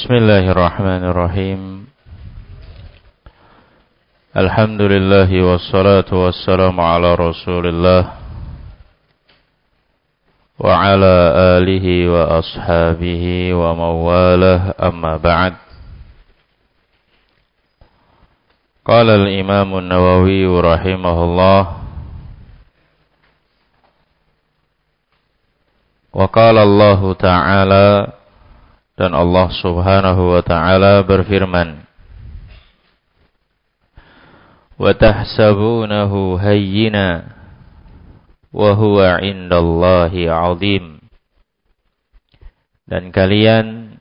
Bismillahirrahmanirrahim. Alhamdulillah wassalatu wassalamu ala Rasulillah wa ala alihi wa ashabihi wa mawalah, amma ba'd. Qala al-Imam an-Nawawi rahimahullah wa qala Allah Ta'ala, dan Allah Subhanahu wa Ta'ala berfirman, wa tahsabunahu hayyina wa huwa 'indallahi 'azim. Dan kalian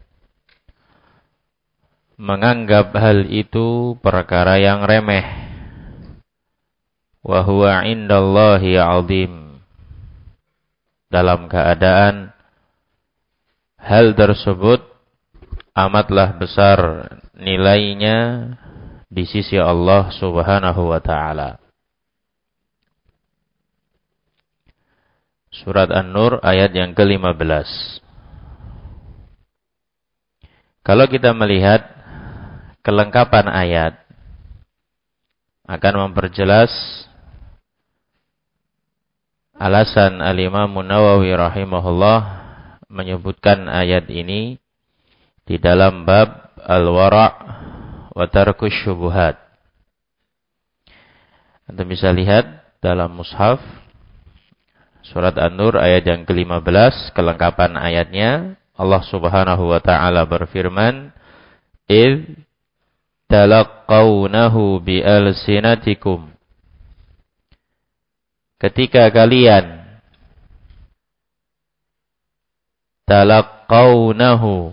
menganggap hal itu perkara yang remeh, wa huwa 'indallahi 'azim, dalam keadaan hal tersebut amatlah besar nilainya di sisi Allah Subhanahu wa Ta'ala. Surat An-Nur ayat yang ke-15. Kalau kita melihat kelengkapan ayat, akan memperjelas alasan Al-Imam Nawawi rahimahullah menyebutkan ayat ini di dalam bab al-wara' wa tarkus syubuhat. Anda bisa lihat dalam mushaf surat An-Nur ayat yang ke-15, kelengkapan ayatnya. Allah Subhanahu wa Ta'ala berfirman, "Idz talaqqawnahu bi alsinatikum." Ketika kalian talaqqawnahu,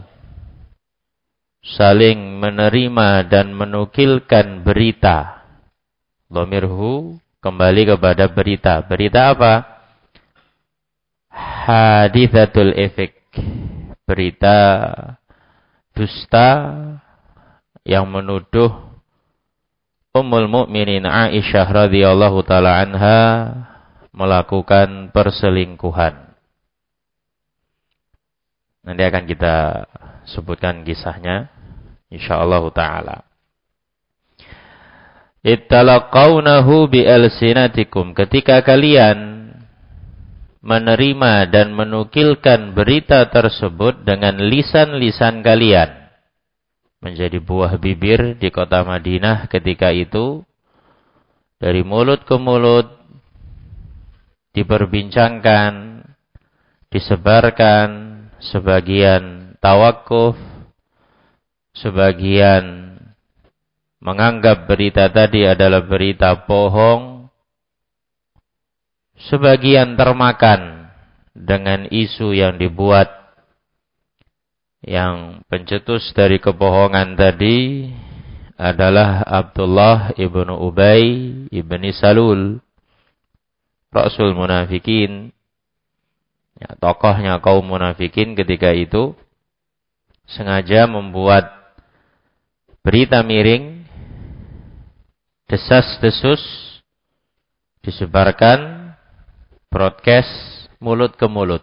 saling menerima dan menukilkan berita. Dhamirhu kembali kepada berita. Berita apa? Hadithatul ifk. Berita dusta yang menuduh Ummul Mukminin Aisyah radhiyallahu taala anha melakukan perselingkuhan. Nanti akan kita sebutkan kisahnya insyaallah taala. Ittalaqawnahu bi alsinatikum, ketika kalian menerima dan menukilkan berita tersebut dengan lisan-lisan kalian. Menjadi buah bibir di kota Madinah ketika itu, dari mulut ke mulut diperbincangkan, disebarkan. Sebagian tawakuf, sebagian menganggap berita tadi adalah berita bohong, sebagian termakan dengan isu yang dibuat, yang pencetus dari kebohongan tadi adalah Abdullah ibnu Ubay ibni Salul, Rasul Munafikin. Ya, tokohnya kaum munafikin ketika itu sengaja membuat berita miring, desas-desus, disebarkan, broadcast mulut ke mulut.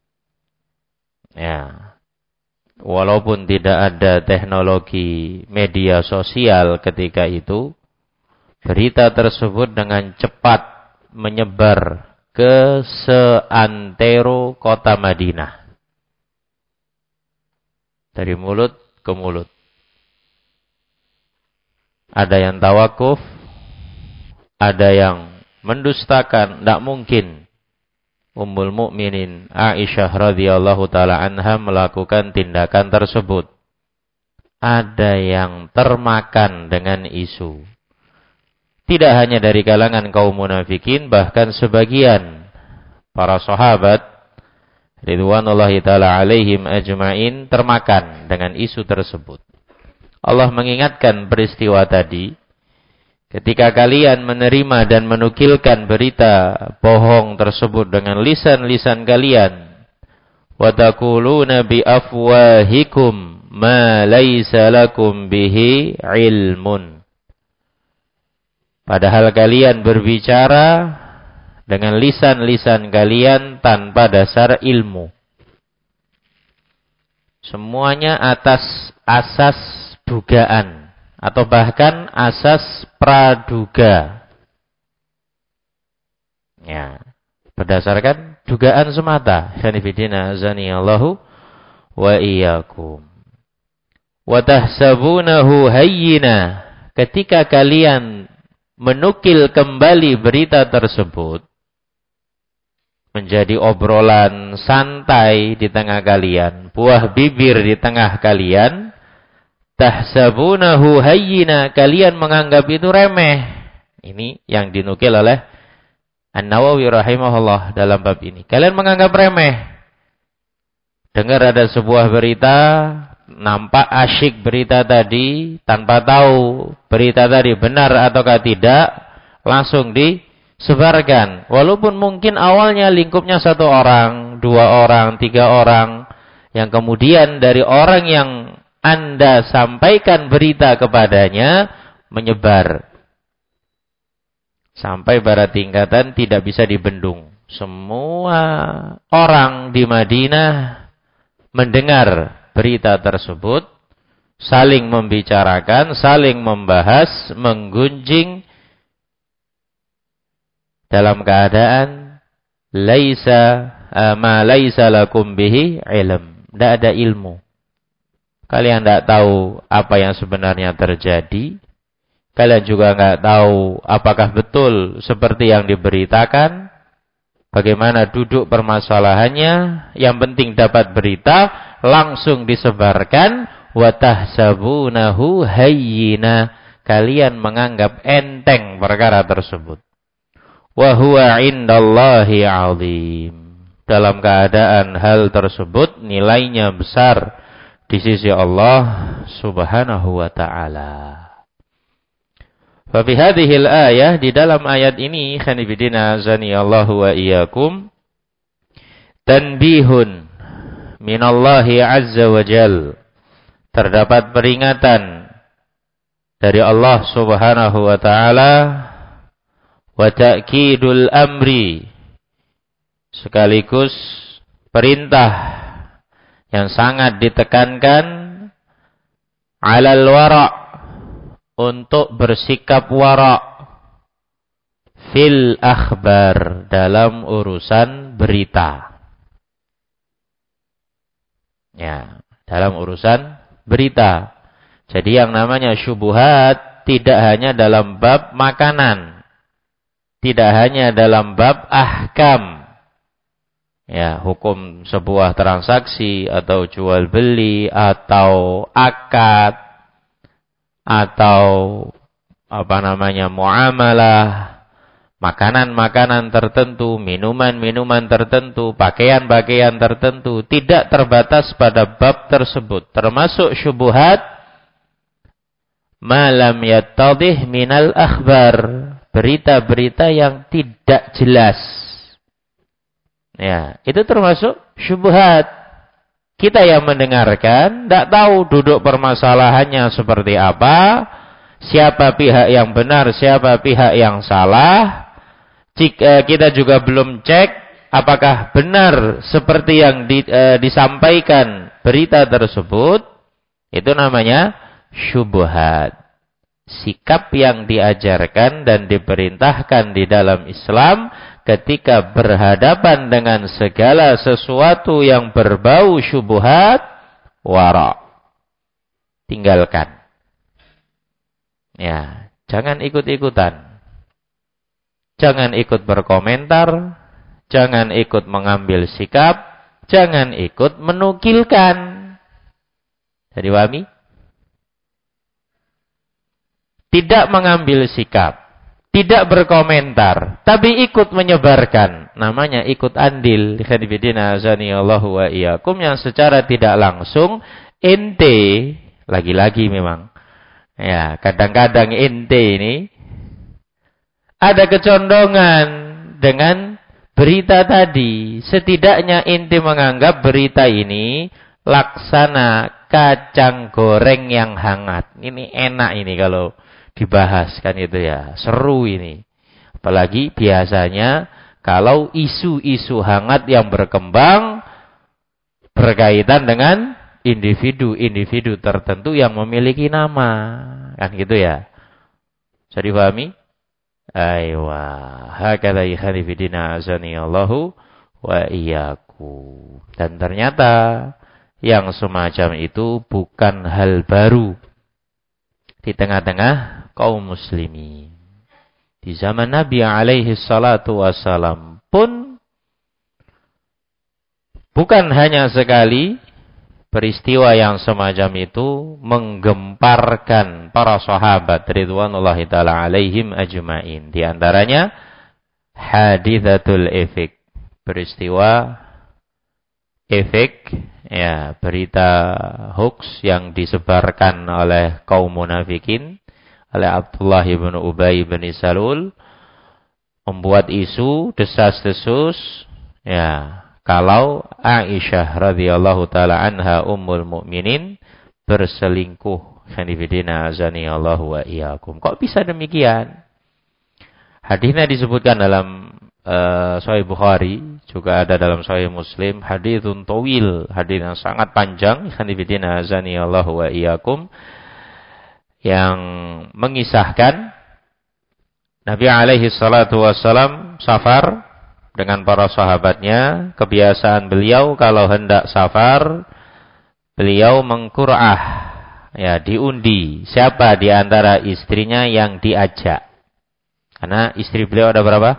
Ya, walaupun tidak ada teknologi media sosial ketika itu, berita tersebut dengan cepat menyebar ke seantero kota Madinah. Dari mulut ke mulut. Ada yang tawakuf, ada yang mendustakan, tidak mungkin Ummul Mukminin Aisyah radhiyallahu taala anha melakukan tindakan tersebut. Ada yang termakan dengan isu. Tidak hanya dari kalangan kaum munafikin, bahkan sebagian para sahabat ridwanullahi ta'ala alaihim ajma'in termakan dengan isu tersebut. Allah mengingatkan peristiwa tadi, ketika kalian menerima dan menukilkan berita bohong tersebut dengan lisan-lisan kalian, wa taquluna bi afwahikum ma laysa lakum bihi ilmun. Padahal kalian berbicara dengan lisan-lisan kalian tanpa dasar ilmu. Semuanya atas asas dugaan atau bahkan asas praduga. Ya, berdasarkan dugaan semata. Khanifidina azanillahu wa iyyakum. Wa tahsabunahu hayyina. Ketika kalian menukil kembali berita tersebut menjadi obrolan santai di tengah kalian, buah bibir di tengah kalian, tahsabunahu hayyina, kalian menganggap itu remeh. Ini yang dinukil oleh An-Nawawi rahimahullah dalam bab ini. Kalian menganggap remeh. Dengar ada sebuah berita, nampak asyik berita tadi, tanpa tahu berita tadi benar ataukah tidak, langsung disebarkan. Walaupun mungkin awalnya lingkupnya 1 orang, 2 orang, 3 orang, yang kemudian dari orang yang Anda sampaikan berita kepadanya menyebar. Sampai pada tingkatan tidak bisa dibendung. Semua orang di Madinah mendengar berita tersebut, saling membicarakan, saling membahas, menggunjing dalam keadaan ma laisa lakum bihi ilm. Tidak ada ilmu. Kalian tidak tahu apa yang sebenarnya terjadi. Kalian juga tidak tahu apakah betul seperti yang diberitakan. Bagaimana duduk permasalahannya. Yang penting dapat berita, langsung disebarkan. Wa tahsabunahu hayyina. Kalian menganggap enteng perkara tersebut. Wa huwa indallahi azim. Dalam keadaan hal tersebut nilainya besar di sisi Allah Subhanahu wa ta'ala. Fa fi hadhil ayah, di dalam ayat ini, khanifidina azanillahu wa iyyakum, tanbihun minallahi azza wa jal. Terdapat peringatan dari Allah Subhanahu wa ta'ala, wa ta'kidul amri, sekaligus perintah yang sangat ditekankan, alal wara', untuk bersikap wara' fil akhbar, dalam urusan berita. Ya, dalam urusan berita. Jadi yang namanya syubhat tidak hanya dalam bab makanan, tidak hanya dalam bab ahkam. Ya, hukum sebuah transaksi atau jual beli atau akad atau muamalah, makanan-makanan tertentu, minuman-minuman tertentu, pakaian-pakaian tertentu, tidak terbatas pada bab tersebut. Termasuk syubhat malam yattadih minal akhbar, berita-berita yang tidak jelas. Ya, itu termasuk syubhat. Kita yang mendengarkan tidak tahu duduk permasalahannya seperti apa, siapa pihak yang benar, siapa pihak yang salah. Jika kita juga belum cek apakah benar seperti yang disampaikan berita tersebut, itu namanya syubhat. Sikap yang diajarkan dan diperintahkan di dalam Islam ketika berhadapan dengan segala sesuatu yang berbau syubhat, wara'. Tinggalkan. Ya, jangan ikut-ikutan. Jangan ikut berkomentar, jangan ikut mengambil sikap, jangan ikut menukilkan. Jadi wami? Tidak mengambil sikap, tidak berkomentar, tapi ikut menyebarkan. Namanya ikut andil. Khadibidina azanillahu wa iyyakum, yang secara tidak langsung ente, lagi-lagi memang. Ya, kadang-kadang ente ini ada kecondongan dengan berita tadi. Setidaknya ente menganggap berita ini laksana kacang goreng yang hangat. Ini enak ini kalau dibahas kan itu ya, seru ini. Apalagi biasanya kalau isu-isu hangat yang berkembang berkaitan dengan individu-individu tertentu yang memiliki nama. Kan gitu ya. Bisa dipahami? Aywa. Hakadha ikhani fidina azani Allahu wa iyyakum. Dan ternyata yang semacam itu bukan hal baru di tengah-tengah kaum muslimin. Di zaman Nabi alaihi salatu wassalam pun bukan hanya sekali peristiwa yang semacam itu menggemparkan para sahabat ridwanullahi taala alaihim ajmain. Di antaranya hadithatul ifk, peristiwa ifk, ya, berita hoax yang disebarkan oleh kaum munafikin, oleh Abdullah bin Ubay bin Salul, membuat isu desas-desus, ya, kalau Aisyah radhiyallahu taala anha ummul mukminin berselingkuh. Khanifidina azani Allahu wa iyyakum. Kok bisa demikian? Hadisnya disebutkan dalam Sahih Bukhari, juga ada dalam Sahih Muslim, haditsun tawil, hadis yang sangat panjang. Khanifidina azani Allahu wa iyyakum, yang mengisahkan Nabi alaihi salatu wassalam safar dengan para sahabatnya. Kebiasaan beliau kalau hendak safar, beliau mengqur'ah, ya, diundi siapa di antara istrinya yang diajak. Karena istri beliau ada berapa?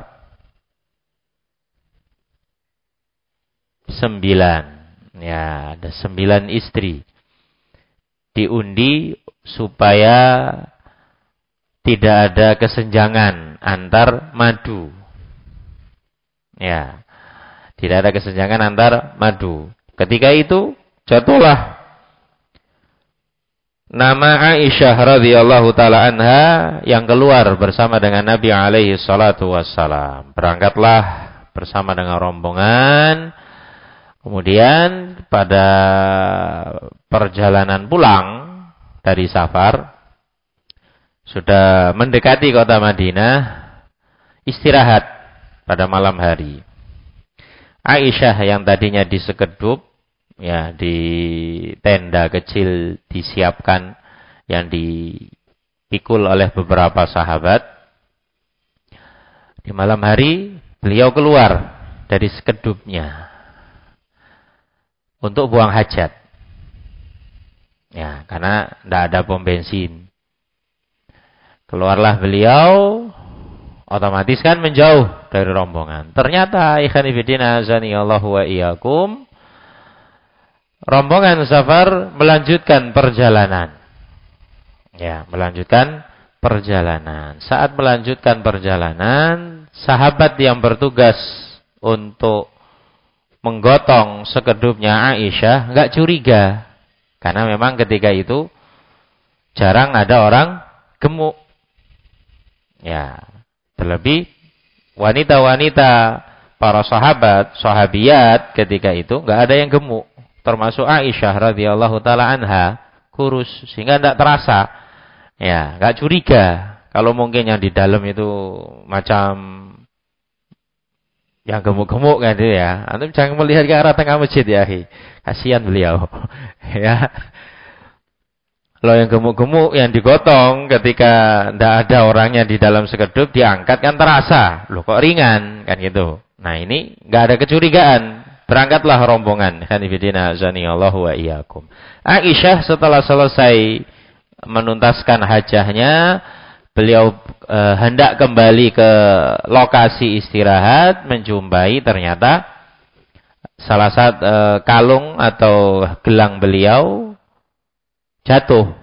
9. Ya, ada 9 istri. Diundi supaya tidak ada kesenjangan antar madu. Ya, tidak ada kesenjangan antar madu. Ketika itu jatuhlah nama Aisyah radhiyallahu taala anha yang keluar bersama dengan Nabi alaihi salatu wassalam. Berangkatlah bersama dengan rombongan. Kemudian pada perjalanan pulang dari safar, sudah mendekati kota Madinah, istirahat pada malam hari. Aisyah yang tadinya di sekedup, ya, di tenda kecil disiapkan yang dipikul oleh beberapa sahabat. Di malam hari beliau keluar dari sekedupnya untuk buang hajat. Ya, karena tidak ada pom bensin. Keluarlah beliau, otomatis kan menjauh dari rombongan. Ternyata ikhwan fillah azani Allahu wa iyyakum, rombongan safar melanjutkan perjalanan. Ya, melanjutkan perjalanan. Saat melanjutkan perjalanan, sahabat yang bertugas untuk menggotong sekedupnya Aisyah enggak curiga. Karena memang ketika itu jarang ada orang gemuk. Ya, terlebih wanita-wanita para sahabat, sahabiyat ketika itu enggak ada yang gemuk. Termasuk Aisyah radhiyallahu taala anha, kurus sehingga enggak terasa. Ya, enggak curiga. Kalau mungkin yang di dalam itu macam yang gemuk-gemuk kan itu ya. Antum jangan melihat ke arah tengah masjid ya, akhi. Kasihan beliau. Ya. Kalau yang gemuk-gemuk yang digotong ketika tidak ada orangnya di dalam sekedup diangkat kan terasa. Loh kok ringan kan gitu. Nah, ini enggak ada kecurigaan. Berangkatlah rombongan. Khanifidina azani Allahu wa iyyakum. Aisyah setelah selesai menuntaskan hajahnya, beliau hendak kembali ke lokasi istirahat, menjumpai ternyata salah satu kalung atau gelang beliau jatuh.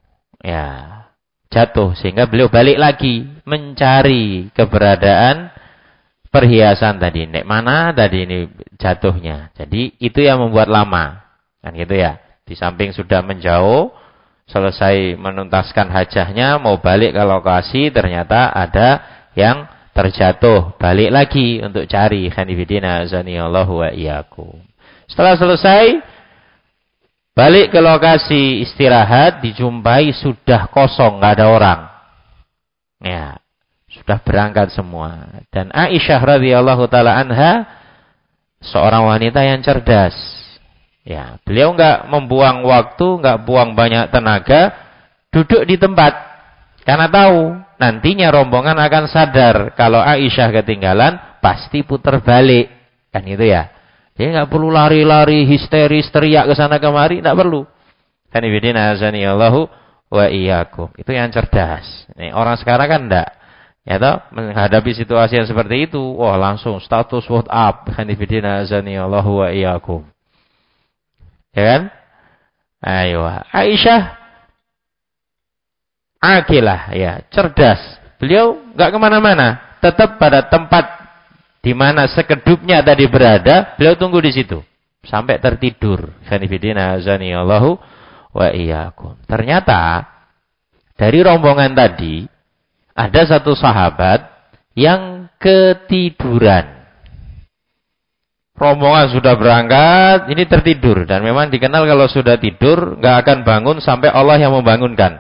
Ya, jatuh sehingga beliau balik lagi mencari keberadaan perhiasan tadi. Nek mana tadi ini jatuhnya. Jadi itu yang membuat lama. Kan gitu ya. Di samping sudah menjauh, selesai menuntaskan hajahnya, mau balik ke lokasi, ternyata ada yang terjatuh. Balik lagi untuk cari. Khanifidina azanillahu wa iyyakum. Setelah selesai, balik ke lokasi istirahat, dijumpai sudah kosong, nggak ada orang. Ya, sudah berangkat semua. Dan Aisyah radhiyallahu taala anha seorang wanita yang cerdas. Ya, beliau enggak membuang waktu, enggak buang banyak tenaga, duduk di tempat. Karena tahu nantinya rombongan akan sadar kalau Aisyah ketinggalan, pasti putar balik. Kan itu ya. Dia enggak perlu lari-lari, histeris, teriak ke sana kemari, enggak perlu. Kan ibidina azanillahu wa iyyakum. Itu yang cerdas. Nih, orang sekarang kan enggak. Ya toh, menghadapi situasi yang seperti itu, wah langsung status WhatsApp. Kan ibidina azanillahu wa iyyakum. Ya kan? Ayo, Aisyah akilah, ya, cerdas. Beliau enggak kemana-mana, tetap pada tempat di mana sekedupnya tadi berada, beliau tunggu di situ sampai tertidur. Khanifidina azanillahu wa iyyakum. Ternyata dari rombongan tadi ada satu sahabat yang ketiduran. Rombongan sudah berangkat, ini tertidur. Dan memang dikenal kalau sudah tidur, nggak akan bangun sampai Allah yang membangunkan.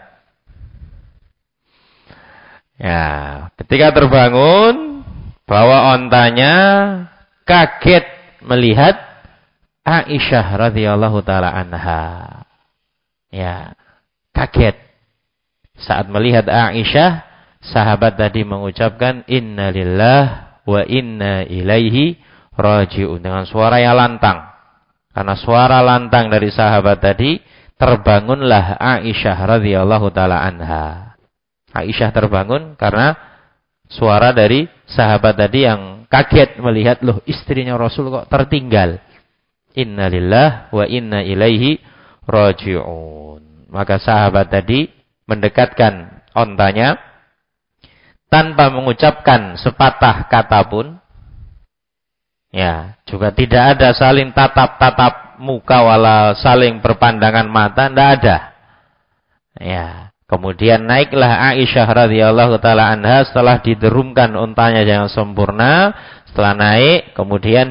Ya, ketika terbangun, bawa ontanya, kaget melihat Aisyah radhiyallahu taala anha. Ya, kaget. Saat melihat Aisyah, sahabat tadi mengucapkan inna lillah wa inna ilaihi raji'un dengan suara yang lantang. Karena suara lantang dari sahabat tadi, terbangunlah Aisyah radhiyallahu taala anha. Aisyah terbangun karena suara dari sahabat tadi yang kaget melihat, loh istrinya Rasul kok tertinggal. Inna lillah wa inna ilaihi raji'un. Maka sahabat tadi mendekatkan ontanya tanpa mengucapkan sepatah kata pun. Ya, juga tidak ada saling tatap-tatap muka wala saling berpandangan mata, tidak ada. Ya, kemudian naiklah Aisyah radhiyallahu taala anha setelah diderumkan untanya yang sempurna. Setelah naik, kemudian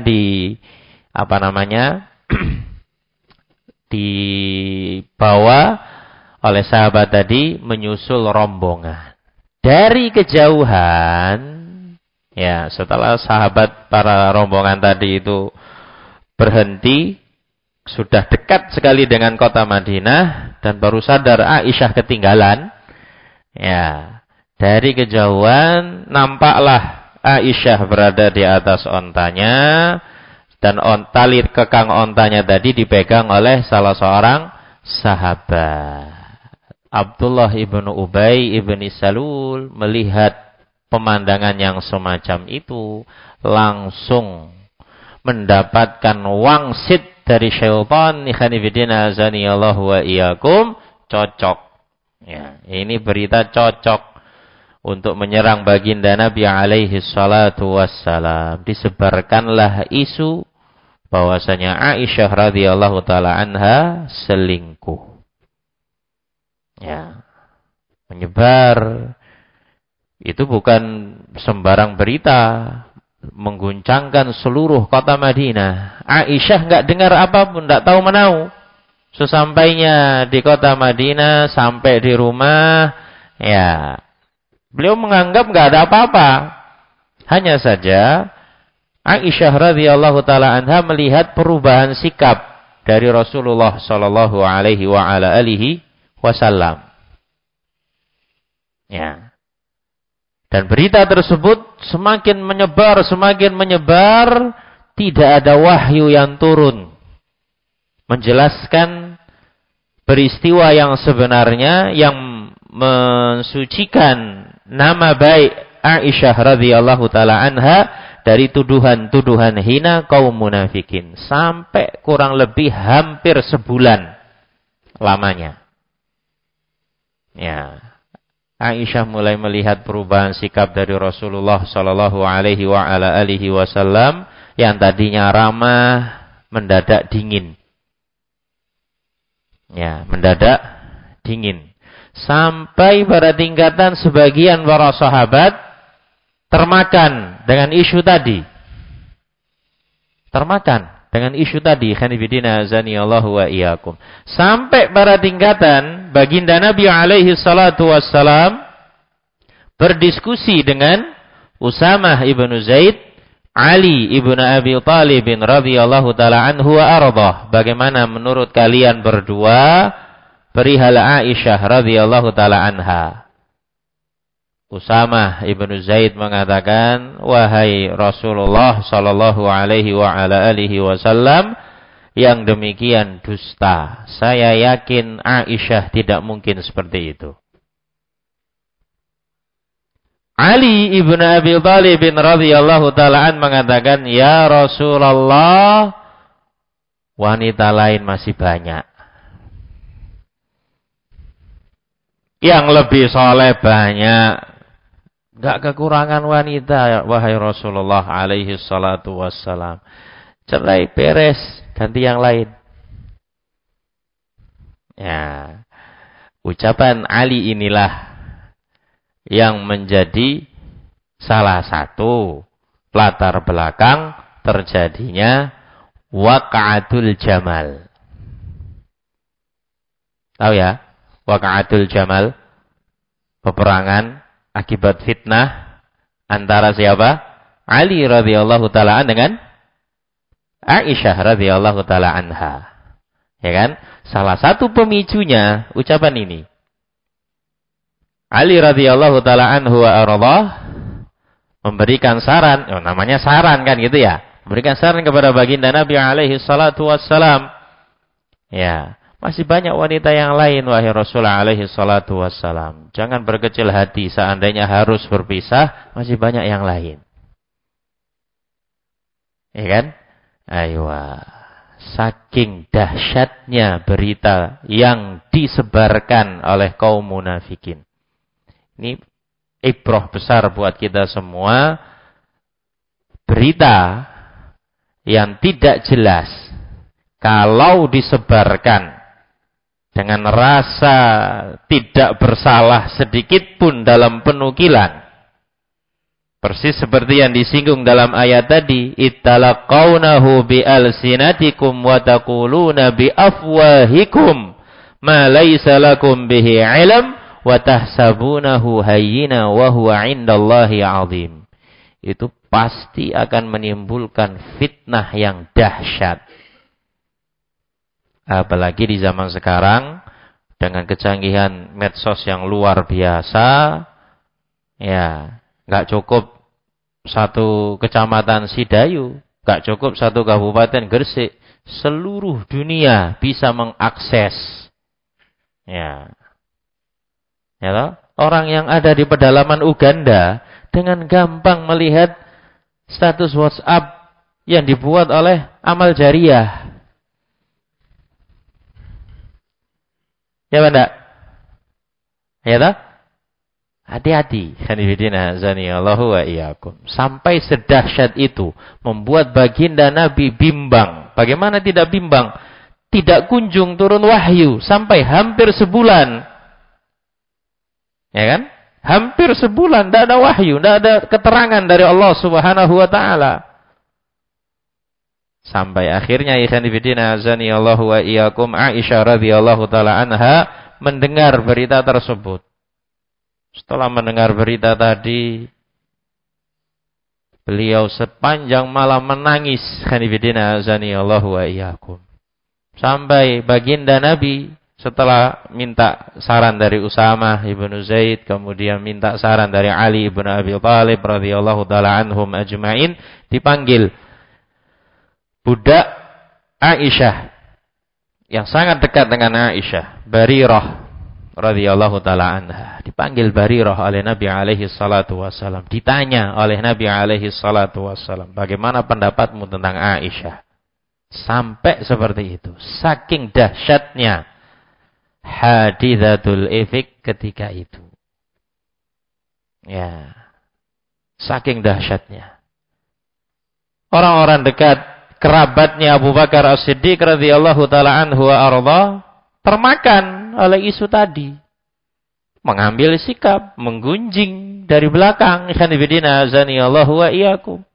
dibawa oleh sahabat tadi menyusul rombongan. Dari kejauhan, ya, setelah sahabat para rombongan tadi itu berhenti, sudah dekat sekali dengan kota Madinah dan baru sadar Aisyah ketinggalan. Ya, dari kejauhan nampaklah Aisyah berada di atas ontanya dan tali kekang ontanya tadi dipegang oleh salah seorang sahabat. Abdullah ibnu Ubay ibni Salul melihat pemandangan yang semacam itu, langsung mendapatkan wangsit dari syaitan. Ikhanifidina azanillahu wa iyyakum. Cocok. Ya, ini berita cocok untuk menyerang baginda Nabi alaihi salatu wassalam. Disebarkanlah isu bahwasanya Aisyah radhiyallahu taala anha selingkuh. Ya. Menyebar. Itu bukan sembarang berita, mengguncangkan seluruh kota Madinah. Aisyah enggak dengar apapun, enggak tahu menau. Sesampainya di kota Madinah, sampai di rumah, ya, beliau menganggap enggak ada apa-apa. Hanya saja Aisyah radhiyallahu taala anha melihat perubahan sikap dari Rasulullah sallallahu alaihi wa ala alihi wasallam. Ya. Dan berita tersebut semakin menyebar, tidak ada wahyu yang turun menjelaskan peristiwa yang sebenarnya yang mensucikan nama baik Aisyah radhiyallahu taala anha dari tuduhan-tuduhan hina kaum munafikin, sampai kurang lebih hampir sebulan lamanya. Ya. Aisyah mulai melihat perubahan sikap dari Rasulullah sallallahu alaihi wa ala alihi wasallam yang tadinya ramah mendadak dingin. Ya, mendadak dingin. Sampai pada tingkatan sebagian para sahabat termakan dengan isu tadi. Khanifidina azanillahu wa iyyakum. Sampai pada tingkatan baginda Nabi alaihi salatu wassalam berdiskusi dengan Usamah ibnu Zaid Ali ibnu Abi Thalib radhiyallahu taala anhu wa ardhah. Bagaimana menurut kalian berdua perihal Aisyah radhiyallahu taala anha? Usamah ibnu Zaid mengatakan, wahai Rasulullah sallallahu alaihi wa ala alihi wasallam, yang demikian dusta. Saya yakin Aisyah tidak mungkin seperti itu. Ali ibn Abi Thalib radhiyallahu ta'ala an mengatakan, ya Rasulullah, wanita lain masih banyak. Yang lebih soleh banyak. Gak kekurangan wanita, wahai Rasulullah alaihi salatu wassalam. Cerai beres, ganti yang lain. Ya, ucapan Ali inilah yang menjadi salah satu latar belakang terjadinya waqa'atul jamal. Tahu ya? Waqa'atul jamal, peperangan akibat fitnah antara siapa? Ali radhiyallahu taala dengan Aisyah radhiyallahu taala anha. Ya kan? Salah satu pemicunya ucapan ini. Ali radhiyallahu taala anhu wa ardhah memberikan saran, namanya saran kan gitu ya. Memberikan saran kepada baginda Nabi alaihi salatu wassalam. Ya, masih banyak wanita yang lain wahai Rasulullah alaihi salatu wassalam. Jangan berkecil hati seandainya harus berpisah, masih banyak yang lain. Ya kan? Aywa. Saking dahsyatnya berita yang disebarkan oleh kaum munafikin. Ini ibrah besar buat kita semua. Berita yang tidak jelas, kalau disebarkan dengan rasa tidak bersalah sedikit pun dalam penukilan, persis seperti yang disinggung dalam ayat tadi, ittalaqawnahu bi alsinatikum wa taquluna bi afwahikum ma laysa lakum bihi ilm wa tahsabunahu hayyina wa huwa 'indallahi 'azim. Itu pasti akan menimbulkan fitnah yang dahsyat. Apalagi di zaman sekarang dengan kecanggihan medsos yang luar biasa, ya, enggak cukup satu kecamatan Sidayu, enggak cukup satu kabupaten Gresik, seluruh dunia bisa mengakses. Ya. Ya toh? Orang yang ada di pedalaman Uganda dengan gampang melihat status WhatsApp yang dibuat oleh amal jariah. Ya Banda? Ya toh? Hati-hati. Khanifidina zaniyallahu wa iyyakum. Sampai sedahsyat itu membuat baginda Nabi bimbang. Bagaimana tidak bimbang? Tidak kunjung turun wahyu sampai hampir sebulan. Ya kan? Hampir sebulan tidak ada wahyu, tidak ada keterangan dari Allah Subhanahu wa taala. Sampai akhirnya ikhwan fillah azanillahu wa iyyakum, Aisyah radhiyallahu taala anha mendengar berita tersebut. Setelah mendengar berita tadi, beliau sepanjang malam menangis, ikhwan fillah azanillahu wa iyyakum. Sampai baginda Nabi setelah minta saran dari Usamah ibnu Zaid, kemudian minta saran dari Ali ibnu Abi Thalib radhiyallahu taala anhum ajma'in, dipanggil budak Aisyah yang sangat dekat dengan Aisyah, Barirah radhiyallahu taala anha. Dipanggil Barirah oleh Nabi alaihi salatu wasallam, ditanya oleh Nabi alaihi salatu wasallam, bagaimana pendapatmu tentang Aisyah? Sampai seperti itu, saking dahsyatnya hadithatul ifk ketika itu. Ya. Saking dahsyatnya. Orang-orang dekat, kerabatnya Abu Bakar As-Siddiq radhiyallahu taala anhu wa ardha termakan oleh isu tadi. Mengambil sikap, menggunjing dari belakang. Khanifidina azanillahu wa iyyakum.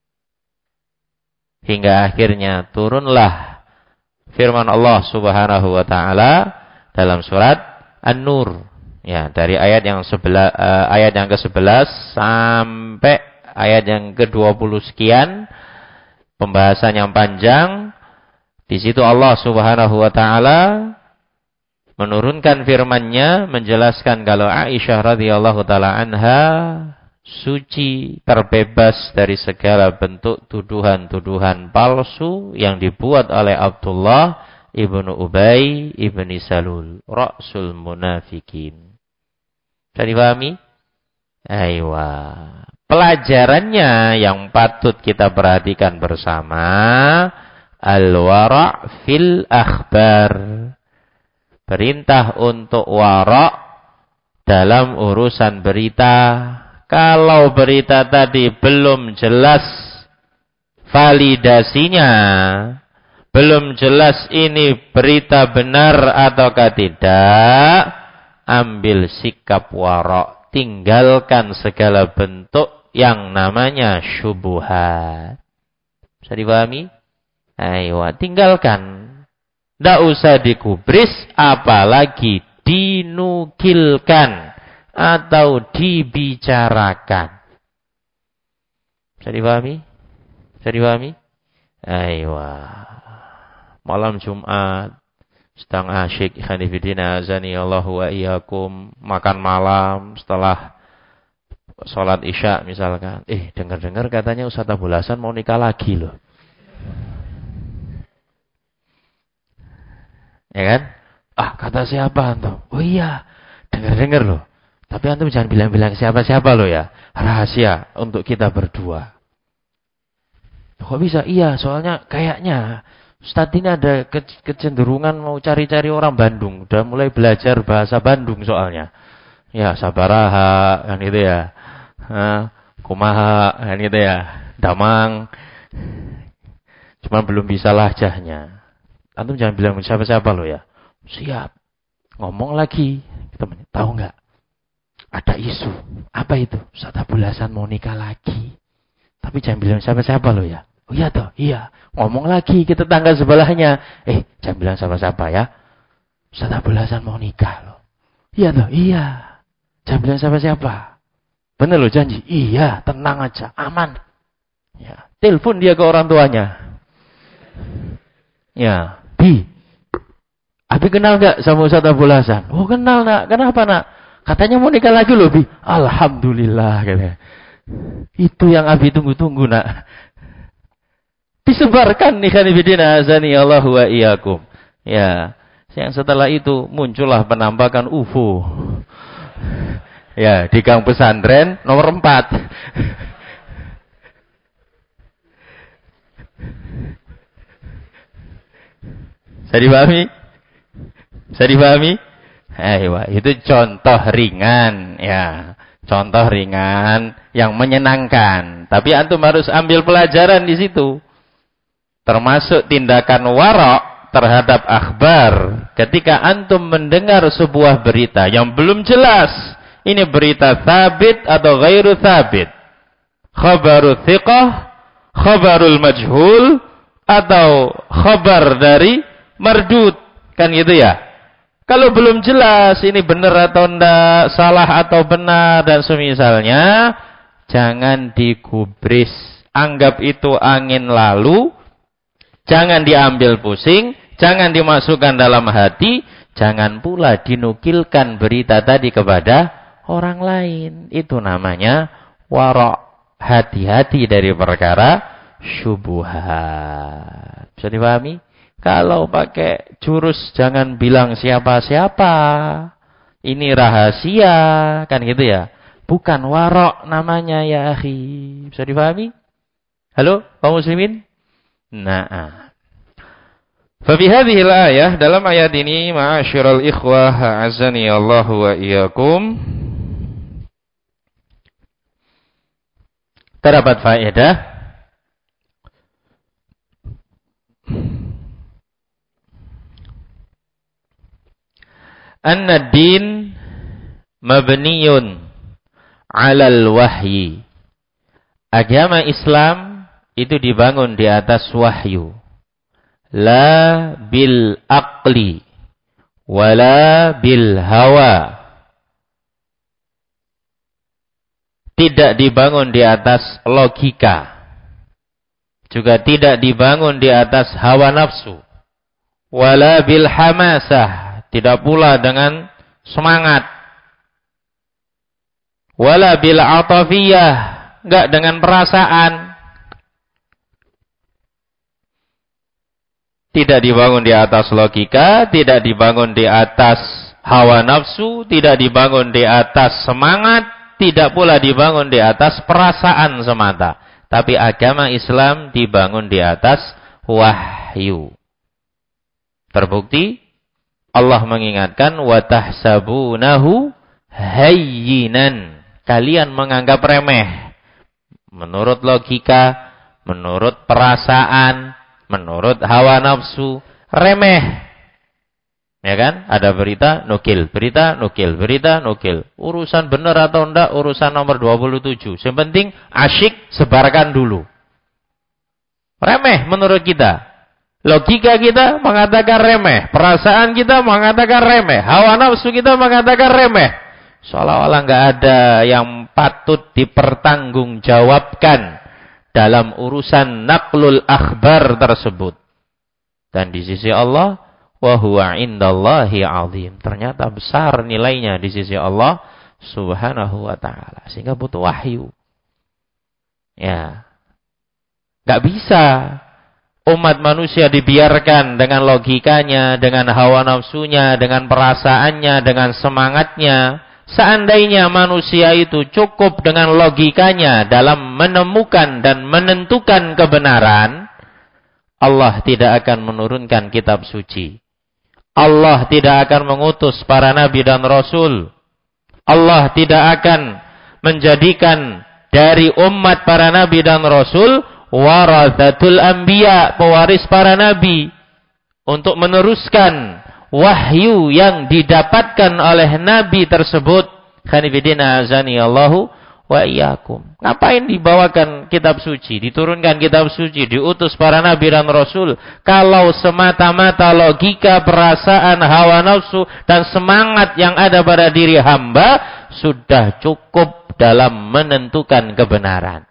Hingga akhirnya turunlah firman Allah Subhanahu wa taala dalam surat An-Nur, ya, dari ayat yang ke-11 sampai ayat yang ke-20 sekian, pembahasan yang panjang. Di situ Allah Subhanahu wa taala menurunkan firman-Nya menjelaskan kalau Aisyah radhiyallahu taala anha suci, terbebas dari segala bentuk tuduhan-tuduhan palsu yang dibuat oleh Abdullah ibnu Ubay ibni Salul, Ra'sul Munafikin. Bisa dipahami? Aywa. Pelajarannya yang patut kita perhatikan bersama, al-wara' fil akhbar. Perintah untuk wara' dalam urusan berita. Kalau berita tadi belum jelas validasinya, belum jelas ini berita benar ataukah tidak, ambil sikap wara'. Tinggalkan segala bentuk yang namanya syubhat. Bisa dipahami? Ayo, tinggalkan. Tidak usah dikubris, apalagi dinukilkan atau dibicarakan. Bisa dipahami? Bisa dipahami? Ayo. Malam Jumat, sedang asyik, khanifidina azani Allahu wa iyyakum, makan malam setelah sholat isya misalkan. Dengar-dengar katanya Ustaz Abdul Hasan mau nikah lagi loh. Ya kan? Kata siapa antum? Oh iya, dengar-dengar loh. Tapi antum jangan bilang-bilang siapa-siapa loh ya. Rahasia untuk kita berdua. Kok bisa? Iya, soalnya kayaknya Ustaz ini ada kecenderungan mau cari-cari orang Bandung. Udah mulai belajar bahasa Bandung soalnya. Ya, sabaraha, kan gitu ya. Kumaha, kan gitu ya. Damang. Cuma belum bisa lahjahnya. Antum jangan bilang siapa-siapa loh ya. Siap. Ngomong lagi. Tahu nggak? Ada isu. Apa itu? Ustaz Abdul Hasan mau nikah lagi. Tapi jangan bilang siapa-siapa loh ya. Oh iya toh, iya. Ngomong lagi ke tetangga sebelahnya. Jangan bilang siapa-siapa ya. Ustaz Abdul Hasan mau nikah loh. Iya toh, iya. Jangan bilang siapa-siapa. Bener loh janji. Iya, tenang aja, aman. Ya, telepon dia ke orang tuanya. Ya, Abi kenal nggak sama Ustaz Abdul Hasan? Oh kenal nak. Kenapa nak? Katanya mau nikah lagi loh Bi. Alhamdulillah katanya. Itu yang Abi tunggu-tunggu nak. Disebarkan nih khanifidina azani Allahu wa iyyakum. Ya, yang setelah itu muncullah penampakan UFO. Ya, di gang pesantren nomor 4. Bisa dipahami? Bisa dipahami? Itu contoh ringan ya. Contoh ringan yang menyenangkan. Tapi antum harus ambil pelajaran di situ. Termasuk tindakan wara' terhadap akhbar. Ketika antum mendengar sebuah berita yang belum jelas. Ini berita thabit atau ghairu thabit. Khabaru thiqah, khabarul majhul, atau khabar dari mardud. Kan gitu ya. Kalau belum jelas ini benar atau enggak, salah atau benar dan semisalnya, jangan digubris. Anggap itu angin lalu. Jangan diambil pusing, jangan dimasukkan dalam hati, jangan pula dinukilkan berita tadi kepada orang lain. Itu namanya wara'. Hati-hati dari perkara syubhat. Bisa dipahami? Kalau pakai jurus jangan bilang siapa-siapa. Ini rahasia, kan gitu ya. Bukan wara' namanya ya akhi. Bisa dipahami? Halo, kaum muslimin? Nah. Fa fi hadhil ayah, dalam ayat ini ma'asyiral ikhwah azani Allah wa iyyakum, terdapat faedah anna din mabniyun 'alal wahyi. Agama Islam itu dibangun di atas wahyu. La bil aqli wala bil hawa. tidak dibangun di atas logika, juga tidak dibangun di atas hawa nafsu, wala bil hamasah, tidak pula dengan semangat, wala bil atafiyah, enggak dengan perasaan. Tidak dibangun di atas logika, tidak dibangun di atas hawa nafsu, tidak dibangun di atas semangat, tidak pula dibangun di atas perasaan semata. Tapi agama Islam dibangun di atas wahyu. Terbukti Allah mengingatkan wa tahsabunahu hayyinan. Kalian menganggap remeh menurut logika, menurut perasaan, menurut hawa nafsu, remeh. Ya kan? Ada berita, nukil. Berita, nukil. Berita, nukil. Urusan benar atau enggak, urusan nomor 27. Yang penting, asyik, sebarkan dulu. Remeh menurut kita. Logika kita mengatakan remeh. Perasaan kita mengatakan remeh. Hawa nafsu kita mengatakan remeh. Seolah-olah enggak ada yang patut dipertanggungjawabkan dalam urusan naqlul akhbar tersebut. Dan di sisi Allah, wa huwa indallahi azim. Ternyata besar nilainya di sisi Allah Subhanahu wa taala. Sehingga butuh wahyu. Ya. Enggak bisa umat manusia dibiarkan dengan logikanya, dengan hawa nafsunya, dengan perasaannya, dengan semangatnya. Seandainya manusia itu cukup dengan logikanya dalam menemukan dan menentukan kebenaran, Allah tidak akan menurunkan kitab suci. Allah tidak akan mengutus para nabi dan rasul. Allah tidak akan menjadikan dari umat para nabi dan rasul warathatul anbiya, pewaris para nabi, untuk meneruskan wahyu yang didapatkan oleh nabi tersebut. Khanifidina azani Allahu wa iyyakum. Ngapain dibawakan kitab suci, diturunkan kitab suci, diutus para nabi dan rasul, kalau semata-mata logika, perasaan, hawa nafsu dan semangat yang ada pada diri hamba sudah cukup dalam menentukan kebenaran?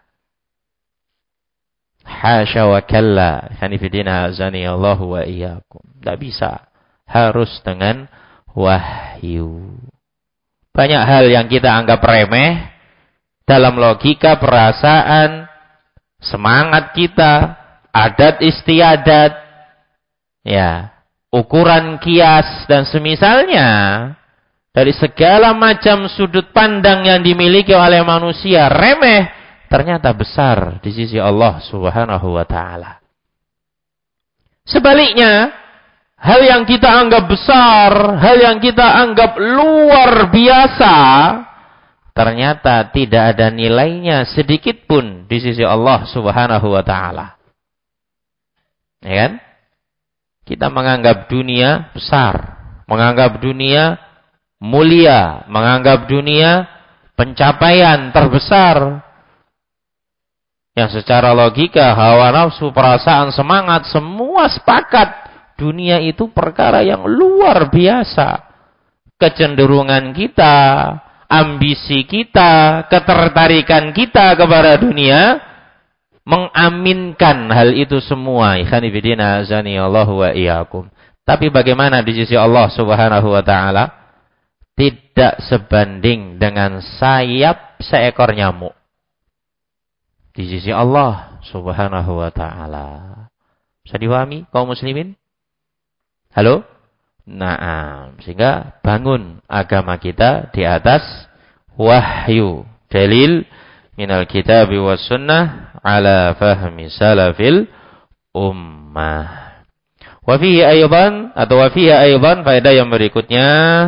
Hasya wa kalla. Khanifidina azani Allahu wa iyyakum. Tidak bisa. Harus dengan wahyu. Banyak hal yang kita anggap remeh dalam logika, perasaan, semangat kita, adat istiadat, ya, ukuran kias dan semisalnya, dari segala macam sudut pandang yang dimiliki oleh manusia remeh, ternyata besar di sisi Allah Subhanahu wa taala. Sebaliknya, hal yang kita anggap besar, hal yang kita anggap luar biasa, ternyata tidak ada nilainya sedikit pun di sisi Allah Subhanahu wa taala. Ya kan? Kita menganggap dunia besar, menganggap dunia mulia, menganggap dunia pencapaian terbesar. Yang secara logika, hawa nafsu, perasaan, semangat, semua sepakat. Dunia itu perkara yang luar biasa. Kecenderungan kita, ambisi kita, ketertarikan kita kepada dunia mengaminkan hal itu semua. Ikhwanifidina azani Allahu wa iyyakum. Tapi bagaimana di sisi Allah Subhanahu wa taala? Tidak sebanding dengan sayap seekor nyamuk. Di sisi Allah Subhanahu wa taala. Bisa dipahami kaum muslimin? Halo? Naam. Sehingga bangun agama kita di atas wahyu. Dalil minal kitabi was sunnah ala fahmi salafil ummah. Wa fihi aydan, atau wa fihi aydan, faedah yang berikutnya,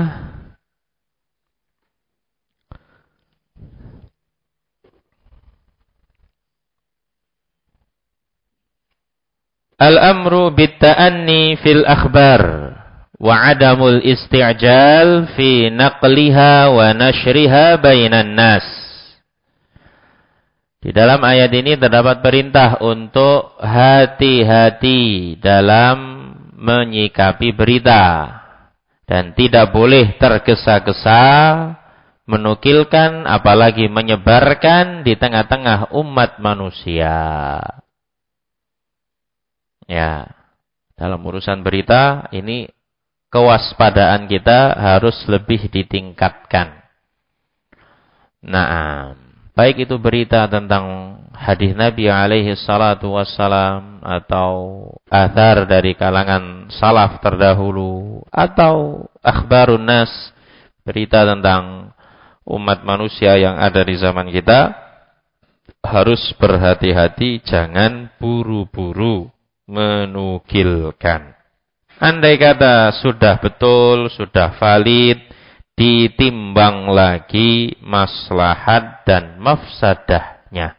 al-amru bit-ta'anni fil akhbar wa 'adamul isti'jal fi naqliha wa nashriha bainan nas. Di dalam ayat ini terdapat perintah untuk hati-hati dalam menyikapi berita dan tidak boleh tergesa-gesa menukilkan, apalagi menyebarkan di tengah-tengah umat manusia. Ya, dalam urusan berita ini kewaspadaan kita harus lebih ditingkatkan. Nah, baik itu berita tentang hadis Nabi alaihi salatu wassalam atau athar dari kalangan salaf terdahulu atau akhbarun nas, berita tentang umat manusia yang ada di zaman kita, harus berhati-hati, jangan buru-buru menukilkan. Andai kata sudah betul, sudah valid, ditimbang lagi maslahat dan mafsadahnya.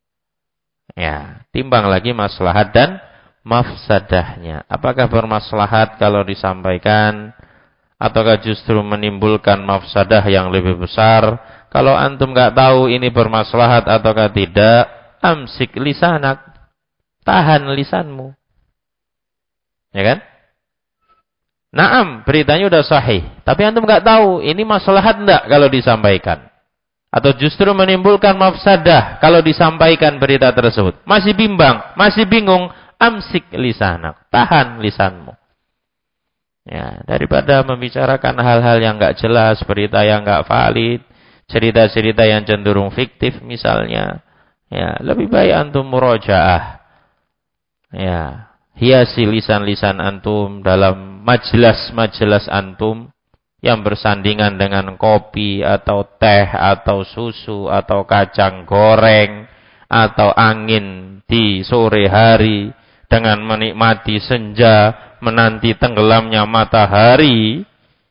Ya, timbang lagi maslahat dan mafsadahnya. Apakah bermaslahat kalau disampaikan, ataukah justru menimbulkan mafsadah yang lebih besar? Kalau antum nggak tahu ini bermaslahat ataukah tidak, amsik lisanak. Tahan lisanmu. Ya kan? Naam, beritanya udah sahih. Tapi antum nggak tahu ini maslahat enggak kalau disampaikan. Atau justru menimbulkan mafsadah kalau disampaikan berita tersebut. Masih bimbang, masih bingung, amsik lisanak. Tahan lisanmu. Ya, daripada membicarakan hal-hal yang nggak jelas, berita yang nggak valid, cerita-cerita yang cenderung fiktif misalnya. Ya, lebih baik antum murojaah. Ya, hiasi lisan-lisan antum dalam majelis-majelis antum yang bersandingan dengan kopi atau teh atau susu atau kacang goreng atau angin di sore hari dengan menikmati senja, menanti tenggelamnya matahari.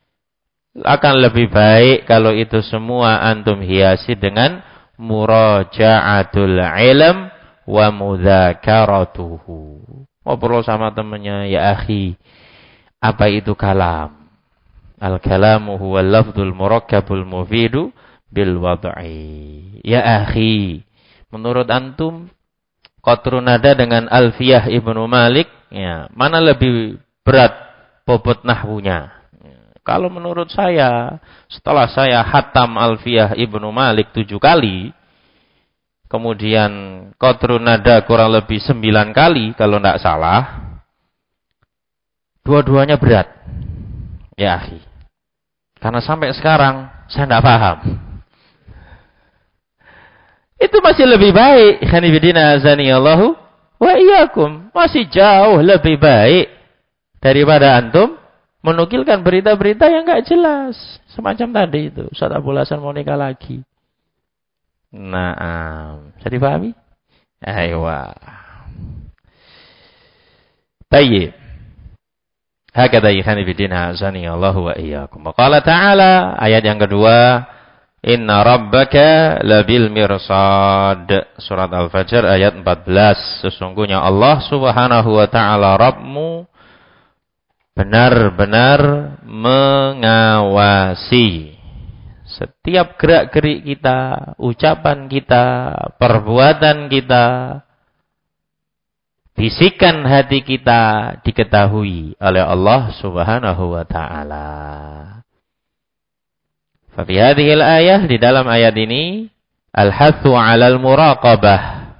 Akan lebih baik kalau itu semua antum hiasi dengan muraja'atul ilm wa mudzakaratuhu. Ngobrol sama temannya, ya akhi, apa itu kalam? Al-kalamu huwa lafdzul murakkabul mufidu bil wad'i. Ya akhi, menurut antum qatrun nada dengan Alfiyah Ibnu Malik, ya, mana lebih berat bobot nahwunya? Kalau menurut saya, setelah saya khatam Alfiyah Ibnu Malik 7 kali, kemudian qatrun nada kurang lebih 9 kali kalau tidak salah, dua-duanya berat. Ya akhi, karena sampai sekarang saya tidak paham. Itu masih lebih baik, khanifidina azaniyallahu wa iyyakum, masih jauh lebih baik daripada antum menukilkan berita-berita yang enggak jelas. Semacam tadi itu, Ustaz Abdul Hasan mau nikah lagi. Naam, bisa dipahami? Aywa. Tayyib. Hakadha khanifidina azaniyallahu wa iyyakum. Qala ta'ala, ayat yang kedua, Inna rabbaka labil mirsad. Surat Al-Fajr ayat 14. Sesungguhnya Allah subhanahu wa ta'ala Rabbmu benar-benar mengawasi setiap gerak-gerik kita, ucapan kita, perbuatan kita, bisikan hati kita diketahui oleh Allah subhanahu wa ta'ala. Fafi hadhil ayah, di dalam ayat ini, al-hathu 'alal muraqabah.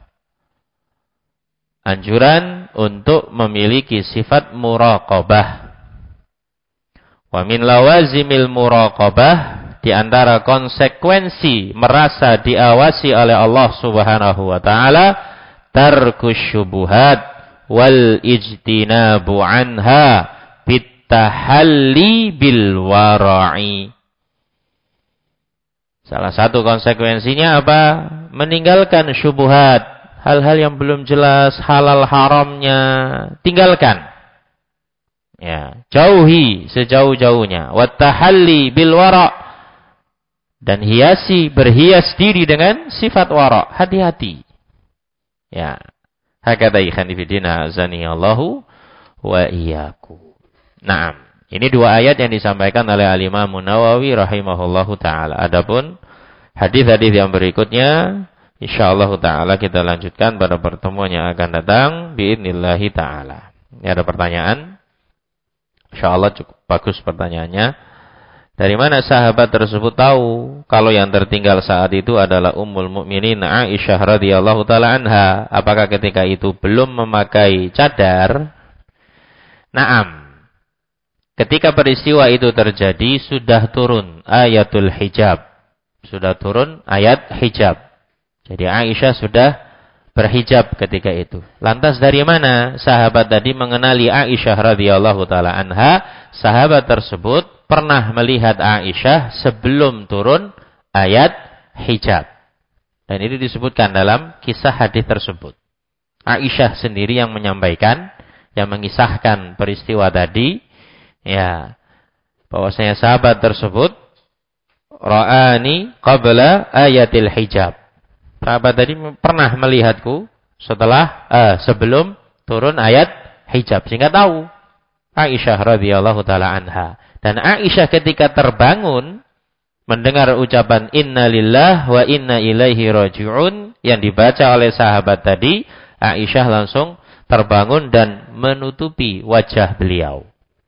Anjuran untuk memiliki sifat muraqabah. Wa min lawazimil muraqabah, di antara konsekuensi merasa diawasi oleh Allah Subhanahu wa taala, tarkus syubuhat wal ijtinabu anha bitahalli bil wara'i. Salah satu konsekuensinya apa? Meninggalkan syubhat, hal-hal yang belum jelas halal haramnya, tinggalkan. Ya, jauhi sejauh-jauhnya. Wattahalli bil wara', dan berhias diri dengan sifat wara', hati-hati. Ya. Hakadha khanifidina azaniyallahu wa iyyakum. Naam. Ini dua ayat yang disampaikan oleh Al-Imam Nawawi rahimahullahu ta'ala. Adapun hadis-hadis yang berikutnya, insyaallah ta'ala kita lanjutkan pada pertemuan yang akan datang biidnillahi ta'ala. Ini ada pertanyaan? Insyaallah cukup bagus pertanyaannya. Dari mana sahabat tersebut tahu kalau yang tertinggal saat itu adalah Ummul Mukminin Aisyah radhiyallahu taala anha? Apakah ketika itu belum memakai cadar? Naam. Ketika peristiwa itu terjadi sudah turun ayatul hijab. Sudah turun ayat hijab. Jadi Aisyah sudah berhijab ketika itu. Lantas dari mana sahabat tadi mengenali Aisyah radhiyallahu taala anha? Sahabat tersebut pernah melihat Aisyah sebelum turun ayat hijab. Dan ini disebutkan dalam kisah hadis tersebut. Aisyah sendiri yang menyampaikan, yang mengisahkan peristiwa tadi, ya, bahwasanya sahabat tersebut ra'ani qabla ayatil hijab. Sahabat tadi pernah melihatku sebelum turun ayat hijab, sehingga tahu Aisyah radhiyallahu taala anha. Dan Aisyah ketika terbangun mendengar ucapan inna lillah wa inna ilaihi raji'un yang dibaca oleh sahabat tadi, Aisyah langsung terbangun dan menutupi wajah beliau.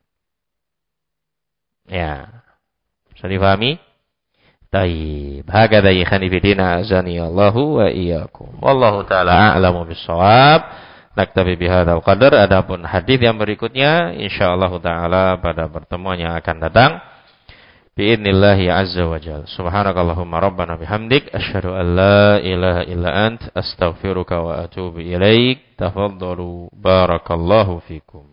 Ya. Bisa difahami? Taib. Hakadha ikhani fidina azani Allahu wa iyyakum. Wallahu taala a'lamu bis-shawab. Naktabi bihadzal qadar. Adapun hadis yang berikutnya insyaallah taala pada pertemuan yang akan datang biidznillah azza wa jalla. Subhanakallahumma rabbana bihamdik asyhadu an la ilaha illa ant astaghfiruka wa atubu ilaik. Tafaddalu barakallahu fikum.